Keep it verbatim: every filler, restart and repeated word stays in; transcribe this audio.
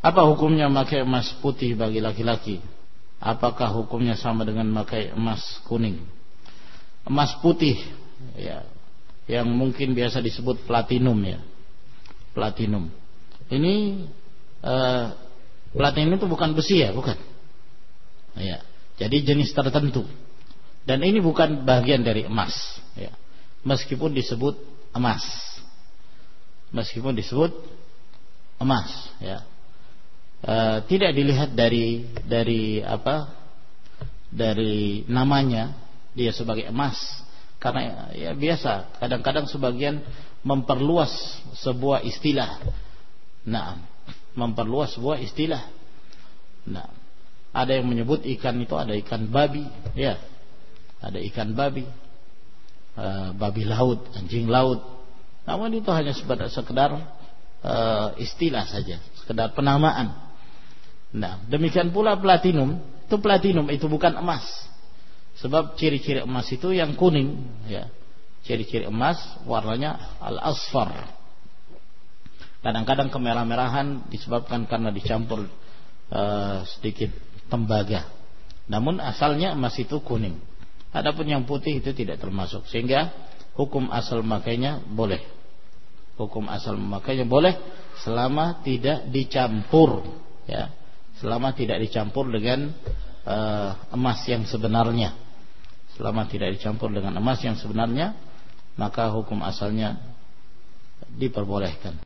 Apa hukumnya memakai emas putih bagi laki-laki? Apakah hukumnya sama dengan memakai emas kuning? Emas putih ya, yang mungkin biasa disebut platinum ya. Platinum. Ini uh, platinum itu bukan besi ya, bukan. Ya. Jadi jenis tertentu. Dan ini bukan bagian dari emas ya. Meskipun disebut emas. Meskipun disebut emas ya. Uh, tidak dilihat dari dari apa dari namanya dia sebagai emas, karena ya biasa kadang-kadang sebagian memperluas sebuah istilah. Nah, memperluas sebuah istilah. Nah, ada yang menyebut ikan itu ada ikan babi, ya, ada ikan babi, uh, babi laut, anjing laut. Namun itu hanya sekedar uh, istilah saja, sekedar penamaan. Nah, demikian pula platinum, itu platinum itu bukan emas. Sebab ciri-ciri emas itu yang kuning, ya. Ciri-ciri emas warnanya al-asfar. Kadang-kadang kemerah-merahan disebabkan karena dicampur uh, sedikit tembaga. Namun asalnya emas itu kuning. Adapun yang putih itu tidak termasuk. Sehingga hukum asal memakainya boleh. Hukum asal memakainya boleh selama tidak dicampur, ya. Selama tidak dicampur dengan uh, emas yang sebenarnya. Selama tidak dicampur dengan emas yang sebenarnya, maka hukum asalnya diperbolehkan.